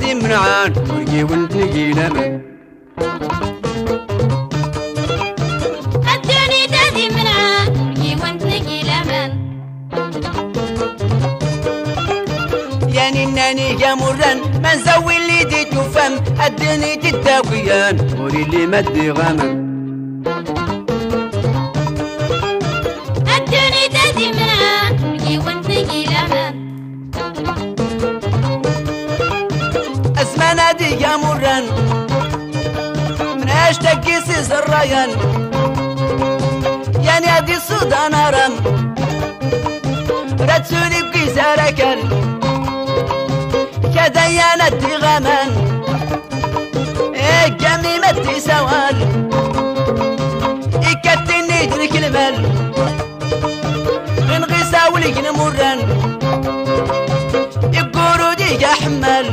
تادي منعان ورقي وانت نقيلة الدنيا تادي منعان ورقي وانت نقيلة يعني انني قامران ما نسوي اللي دي تفهم الدنيا تتاويان وري اللي مدي غمن الدنيا تادي منعان ورقي وانت نقيلة اسمع نادي قامران من اشتكي سيس الريان يعني هادي السودان رم رتسولي بكيساركن كديانة دي غمان جمي مدي سوال إكتني درك المال غنغي ساولي نمران يقولوا دي حمال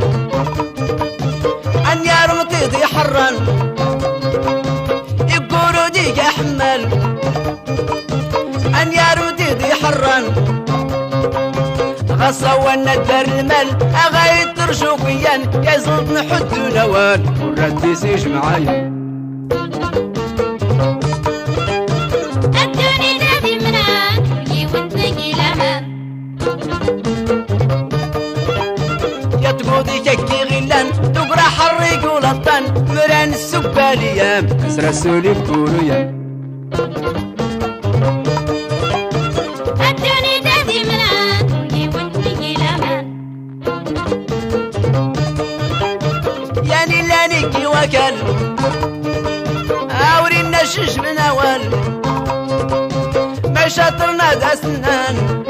أن يا رمطي دي حران يقولوا دي حمال أن يا رمطي دي حران غصوا الندر المال أغايت رشوقيا يزلط نحد نوال ورد سيش معايا الدنيا تادي منعان ورقي وانت نقيلة يا تقودي ككي غلان تقرا حريق ولطان مران السباليام كسر السولي بكوريا الدنيا تادي منعان ورقي وانت نقيلة يعني لانيكي وكل أوري النشش من أول ما شاطرنا دا سنان